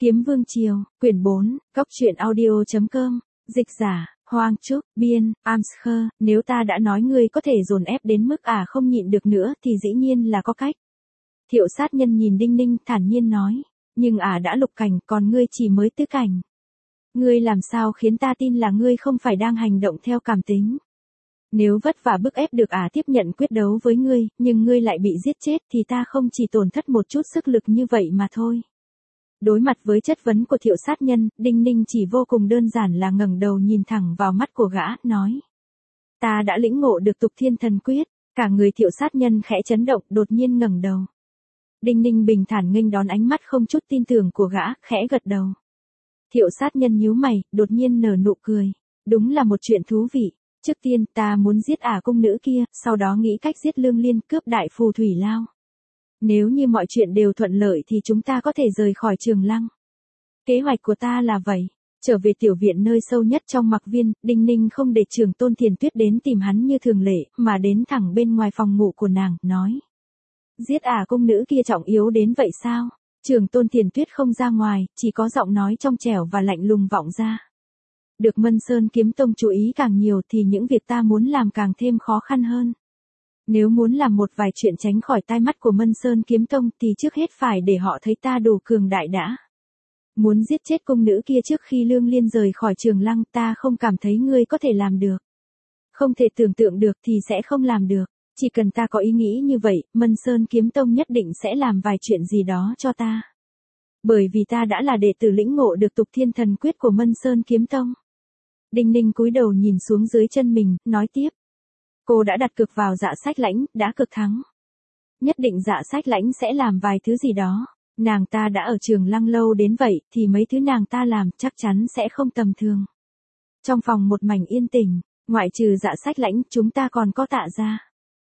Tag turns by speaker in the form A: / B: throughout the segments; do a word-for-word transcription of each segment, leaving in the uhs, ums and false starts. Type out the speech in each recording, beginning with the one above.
A: Kiếm Vương Triều, quyển bốn, góc truyện audio.com, dịch giả, Hoang Trúc, biên, Amscher, nếu ta đã nói ngươi có thể dồn ép đến mức à không nhịn được nữa thì dĩ nhiên là có cách. Thiệu sát nhân nhìn Đinh Ninh thản nhiên nói, nhưng à đã lục cảnh còn ngươi chỉ mới tứ cảnh. Ngươi làm sao khiến ta tin là ngươi không phải đang hành động theo cảm tính. Nếu vất vả bức ép được à tiếp nhận quyết đấu với ngươi, nhưng ngươi lại bị giết chết thì ta không chỉ tổn thất một chút sức lực như vậy mà thôi. Đối mặt với chất vấn của Thiệu sát nhân, Đinh Ninh chỉ vô cùng đơn giản là ngẩng đầu nhìn thẳng vào mắt của gã, nói. Ta đã lĩnh ngộ được Tục Thiên Thần Quyết, cả người Thiệu sát nhân khẽ chấn động, đột nhiên ngẩng đầu. Đinh Ninh bình thản nghênh đón ánh mắt không chút tin tưởng của gã, khẽ gật đầu. Thiệu sát nhân nhíu mày, đột nhiên nở nụ cười. Đúng là một chuyện thú vị. Trước tiên ta muốn giết ả cung nữ kia, sau đó nghĩ cách giết Lương Liên cướp đại phù thủy lao. Nếu như mọi chuyện đều thuận lợi thì chúng ta có thể rời khỏi Trường Lăng. Kế hoạch của ta là vậy. Trở về tiểu viện nơi sâu nhất trong Mặc Viên, Đinh Ninh không để Trường Tôn Thiền Tuyết đến tìm hắn như thường lệ, mà đến thẳng bên ngoài phòng ngủ của nàng, nói. Giết ả cung nữ kia trọng yếu đến vậy sao? Trường Tôn Thiền Tuyết không ra ngoài, chỉ có giọng nói trong trẻo và lạnh lùng vọng ra. Được Mân Sơn Kiếm Tông chú ý càng nhiều thì những việc ta muốn làm càng thêm khó khăn hơn. Nếu muốn làm một vài chuyện tránh khỏi tai mắt của Mân Sơn Kiếm Tông thì trước hết phải để họ thấy ta đủ cường đại đã. Muốn giết chết cung nữ kia trước khi Lương Liên rời khỏi Trường Lăng ta không cảm thấy ngươi có thể làm được. Không thể tưởng tượng được thì sẽ không làm được. Chỉ cần ta có ý nghĩ như vậy, Mân Sơn Kiếm Tông nhất định sẽ làm vài chuyện gì đó cho ta. Bởi vì ta đã là đệ tử lĩnh ngộ được Tục Thiên Thần Quyết của Mân Sơn Kiếm Tông. Đinh Ninh cúi đầu nhìn xuống dưới chân mình, nói tiếp. Cô đã đặt cược vào Dạ Sách Lãnh, đã cược thắng. Nhất định Dạ Sách Lãnh sẽ làm vài thứ gì đó. Nàng ta đã ở Trường Lăng lâu đến vậy, thì mấy thứ nàng ta làm chắc chắn sẽ không tầm thường. Trong phòng một mảnh yên tĩnh, ngoại trừ Dạ Sách Lãnh, chúng ta còn có Tạ gia.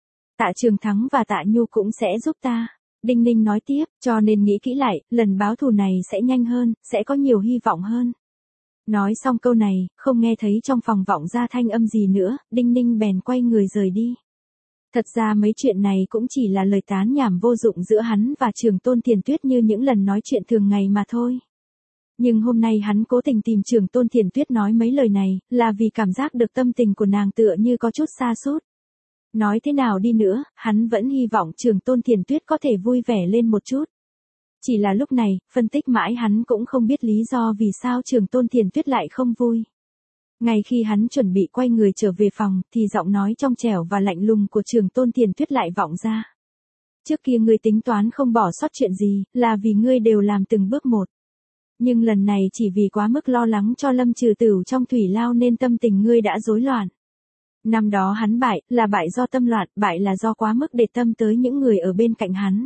A: Tạ Trường Thắng và Tạ Nhu cũng sẽ giúp ta. Đinh Ninh nói tiếp, cho nên nghĩ kỹ lại, lần báo thù này sẽ nhanh hơn, sẽ có nhiều hy vọng hơn. Nói xong câu này, không nghe thấy trong phòng vọng ra thanh âm gì nữa, Đinh Ninh bèn quay người rời đi. Thật ra mấy chuyện này cũng chỉ là lời tán nhảm vô dụng giữa hắn và Trường Tôn Thiền Tuyết như những lần nói chuyện thường ngày mà thôi. Nhưng hôm nay hắn cố tình tìm Trường Tôn Thiền Tuyết nói mấy lời này, là vì cảm giác được tâm tình của nàng tựa như có chút sa sút. Nói thế nào đi nữa, hắn vẫn hy vọng Trường Tôn Thiền Tuyết có thể vui vẻ lên một chút. Chỉ là lúc này, phân tích mãi hắn cũng không biết lý do vì sao Trường Tôn Thiền Tuyết lại không vui. Ngay khi hắn chuẩn bị quay người trở về phòng, thì giọng nói trong trẻo và lạnh lùng của Trường Tôn Thiền Tuyết lại vọng ra. Trước kia ngươi tính toán không bỏ sót chuyện gì, là vì ngươi đều làm từng bước một. Nhưng lần này chỉ vì quá mức lo lắng cho Lâm Trừ Tửu trong thủy lao nên tâm tình ngươi đã rối loạn. Năm đó hắn bại, là bại do tâm loạn, bại là do quá mức để tâm tới những người ở bên cạnh hắn.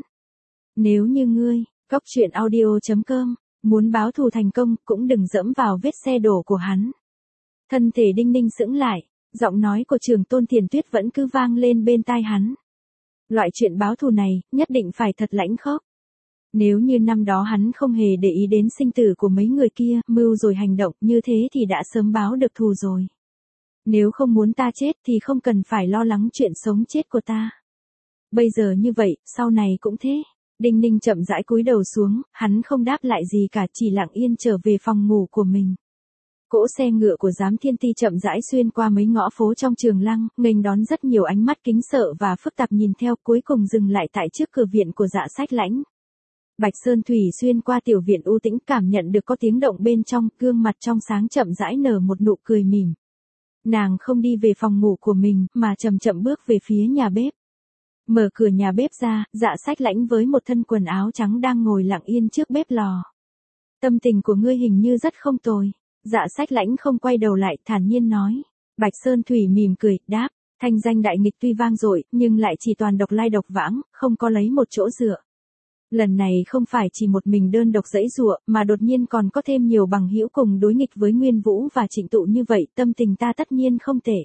A: Nếu như ngươi, góc truyện audio.com, muốn báo thù thành công, cũng đừng dẫm vào vết xe đổ của hắn. Thân thể Đinh Ninh sững lại, giọng nói của Trường Tôn Thiền Tuyết vẫn cứ vang lên bên tai hắn. Loại chuyện báo thù này, nhất định phải thật lãnh khốc. Nếu như năm đó hắn không hề để ý đến sinh tử của mấy người kia, mưu rồi hành động như thế thì đã sớm báo được thù rồi. Nếu không muốn ta chết thì không cần phải lo lắng chuyện sống chết của ta. Bây giờ như vậy, sau này cũng thế. Đinh Ninh chậm rãi cúi đầu xuống, hắn không đáp lại gì cả, chỉ lặng yên trở về phòng ngủ của mình. Cỗ xe ngựa của Giám Thiên Ti chậm rãi xuyên qua mấy ngõ phố trong Trường Lăng, nghênh đón rất nhiều ánh mắt kính sợ và phức tạp nhìn theo, cuối cùng dừng lại tại trước cửa viện của Dạ Sách Lãnh. Bạch Sơn Thủy xuyên qua tiểu viện u tĩnh, cảm nhận được có tiếng động bên trong, gương mặt trong sáng chậm rãi nở một nụ cười mỉm. Nàng không đi về phòng ngủ của mình, mà chậm chậm bước về phía nhà bếp. Mở cửa nhà bếp ra, Dạ Sách Lãnh với một thân quần áo trắng đang ngồi lặng yên trước bếp lò. Tâm tình của ngươi hình như rất không tồi. Dạ Sách Lãnh không quay đầu lại, thản nhiên nói. Bạch Sơn Thủy mỉm cười, đáp, thanh danh đại nghịch tuy vang dội, nhưng lại chỉ toàn độc lai độc vãng, không có lấy một chỗ dựa. Lần này không phải chỉ một mình đơn độc giãy giụa, mà đột nhiên còn có thêm nhiều bằng hữu cùng đối nghịch với Nguyên Vũ và Trịnh Tụ như vậy, tâm tình ta tất nhiên không tệ.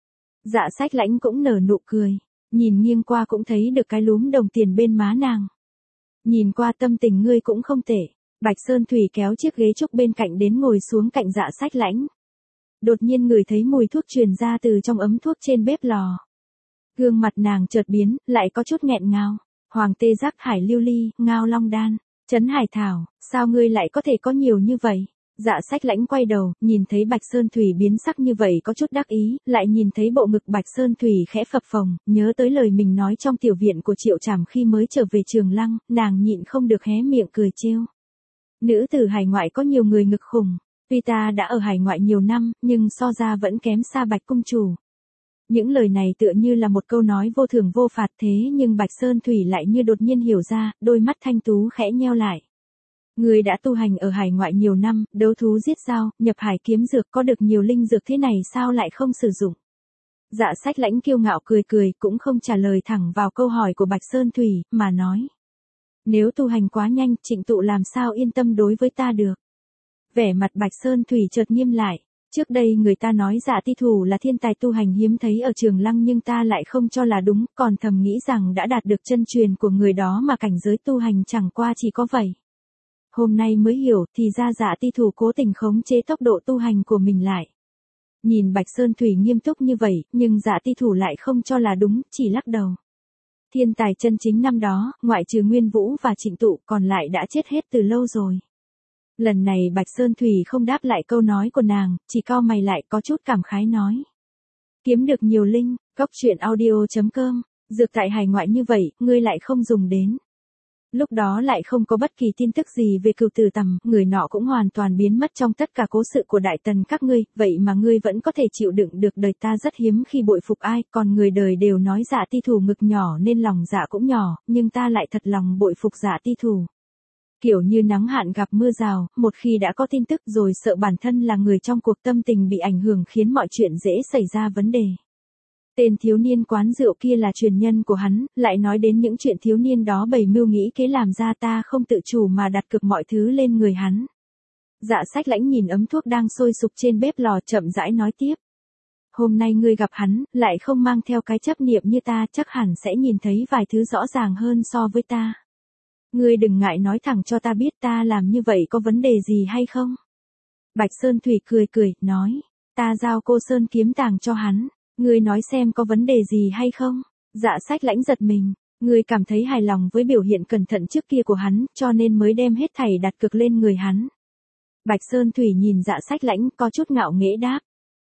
A: Dạ Sách Lãnh cũng nở nụ cười, nhìn nghiêng qua cũng thấy được cái lúm đồng tiền bên má nàng. Nhìn qua tâm tình ngươi cũng không tệ. Bạch Sơn Thủy kéo chiếc ghế trúc bên cạnh đến ngồi xuống cạnh Dạ Sách Lãnh. Đột nhiên ngửi thấy mùi thuốc truyền ra từ trong ấm thuốc trên bếp lò. Gương mặt nàng chợt biến, lại có chút nghẹn ngào. Hoàng tê giác hải lưu ly, ngao long đan. Trấn Hải Thảo, sao ngươi lại có thể có nhiều như vậy? Dạ Sách Lãnh quay đầu, nhìn thấy Bạch Sơn Thủy biến sắc như vậy có chút đắc ý, lại nhìn thấy bộ ngực Bạch Sơn Thủy khẽ phập phồng, nhớ tới lời mình nói trong tiểu viện của Triệu Trảm khi mới trở về Trường Lăng, nàng nhịn không được hé miệng cười trêu. Nữ tử hải ngoại có nhiều người ngực khủng, tuy ta đã ở hải ngoại nhiều năm, nhưng so ra vẫn kém xa Bạch cung chủ. Những lời này tựa như là một câu nói vô thưởng vô phạt thế nhưng Bạch Sơn Thủy lại như đột nhiên hiểu ra, đôi mắt thanh tú khẽ nheo lại. Người đã tu hành ở hải ngoại nhiều năm, đấu thú giết dao, nhập hải kiếm dược có được nhiều linh dược thế này sao lại không sử dụng. Dạ Sách Lãnh kiêu ngạo cười cười cũng không trả lời thẳng vào câu hỏi của Bạch Sơn Thủy, mà nói. Nếu tu hành quá nhanh, Trịnh Tụ làm sao yên tâm đối với ta được. Vẻ mặt Bạch Sơn Thủy chợt nghiêm lại. Trước đây người ta nói Dạ Ti Thủ là thiên tài tu hành hiếm thấy ở Trường Lăng nhưng ta lại không cho là đúng, còn thầm nghĩ rằng đã đạt được chân truyền của người đó mà cảnh giới tu hành chẳng qua chỉ có vậy. Hôm nay mới hiểu thì ra Dạ Ti Thủ cố tình khống chế tốc độ tu hành của mình lại. Nhìn Bạch Sơn Thủy nghiêm túc như vậy, nhưng Dạ Ti Thủ lại không cho là đúng, chỉ lắc đầu. Thiên tài chân chính năm đó, ngoại trừ Nguyên Vũ và Trịnh Tụ còn lại đã chết hết từ lâu rồi. Lần này Bạch Sơn Thủy không đáp lại câu nói của nàng, chỉ cau mày lại có chút cảm khái nói. Kiếm được nhiều linh, góc truyện audio chấm com, dược tại hải ngoại như vậy, ngươi lại không dùng đến. Lúc đó lại không có bất kỳ tin tức gì về Cửu Tử Tầm, người nọ cũng hoàn toàn biến mất trong tất cả cố sự của đại tần các ngươi, vậy mà ngươi vẫn có thể chịu đựng được đời ta rất hiếm khi bội phục ai, còn người đời đều nói Dạ Ti Thủ ngực nhỏ nên lòng dạ cũng nhỏ, nhưng ta lại thật lòng bội phục Dạ Ti Thủ. Kiểu như nắng hạn gặp mưa rào, một khi đã có tin tức rồi sợ bản thân là người trong cuộc tâm tình bị ảnh hưởng khiến mọi chuyện dễ xảy ra vấn đề. Tên thiếu niên quán rượu kia là truyền nhân của hắn, lại nói đến những chuyện thiếu niên đó bày mưu nghĩ kế làm ra ta không tự chủ mà đặt cược mọi thứ lên người hắn. Dạ Sách Lãnh nhìn ấm thuốc đang sôi sục trên bếp lò chậm rãi nói tiếp. Hôm nay ngươi gặp hắn, lại không mang theo cái chấp niệm như ta chắc hẳn sẽ nhìn thấy vài thứ rõ ràng hơn so với ta. Ngươi đừng ngại nói thẳng cho ta biết ta làm như vậy có vấn đề gì hay không? Bạch Sơn Thủy cười cười, nói, ta giao cô Sơn kiếm tàng cho hắn, ngươi nói xem có vấn đề gì hay không? Dạ Sách Lãnh giật mình, ngươi cảm thấy hài lòng với biểu hiện cẩn thận trước kia của hắn, cho nên mới đem hết thảy đặt cược lên người hắn. Bạch Sơn Thủy nhìn Dạ Sách Lãnh có chút ngạo nghễ đáp.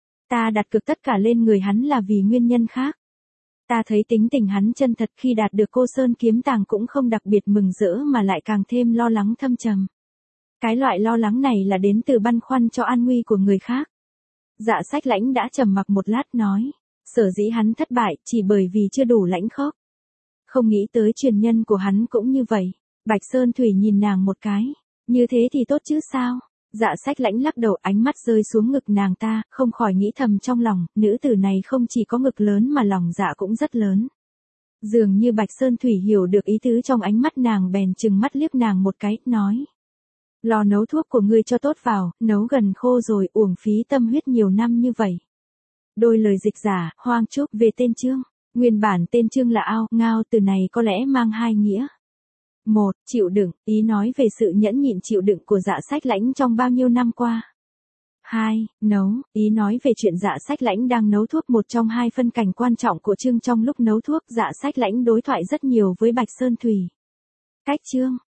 A: Ta đặt cược tất cả lên người hắn là vì nguyên nhân khác. Ta thấy tính tình hắn chân thật khi đạt được cô Sơn kiếm tàng cũng không đặc biệt mừng rỡ mà lại càng thêm lo lắng thâm trầm. Cái loại lo lắng này là đến từ băn khoăn cho an nguy của người khác. Dạ Sách Lãnh đã trầm mặc một lát nói, sở dĩ hắn thất bại chỉ bởi vì chưa đủ lãnh khốc. Không nghĩ tới truyền nhân của hắn cũng như vậy. Bạch Sơn Thủy nhìn nàng một cái, như thế thì tốt chứ sao? Dạ Sách Lãnh lắc đầu, ánh mắt rơi xuống ngực nàng ta, không khỏi nghĩ thầm trong lòng, nữ tử này không chỉ có ngực lớn mà lòng dạ cũng rất lớn. Dường như Bạch Sơn Thủy hiểu được ý tứ trong ánh mắt nàng bèn chừng mắt liếc nàng một cái, nói. Lò nấu thuốc của ngươi cho tốt vào, nấu gần khô rồi, uổng phí tâm huyết nhiều năm như vậy. Đôi lời dịch giả, Hoang Trúc về tên chương. Nguyên bản tên chương là ao, ngao, từ này có lẽ mang hai nghĩa. Một, chịu đựng, ý nói về sự nhẫn nhịn chịu đựng của Dạ Sách Lãnh trong bao nhiêu năm qua. Hai, nấu, ý nói về chuyện Dạ Sách Lãnh đang nấu thuốc, một trong hai phân cảnh quan trọng của chương trong lúc nấu thuốc. Dạ Sách Lãnh đối thoại rất nhiều với Bạch Sơn Thủy. Cách chương,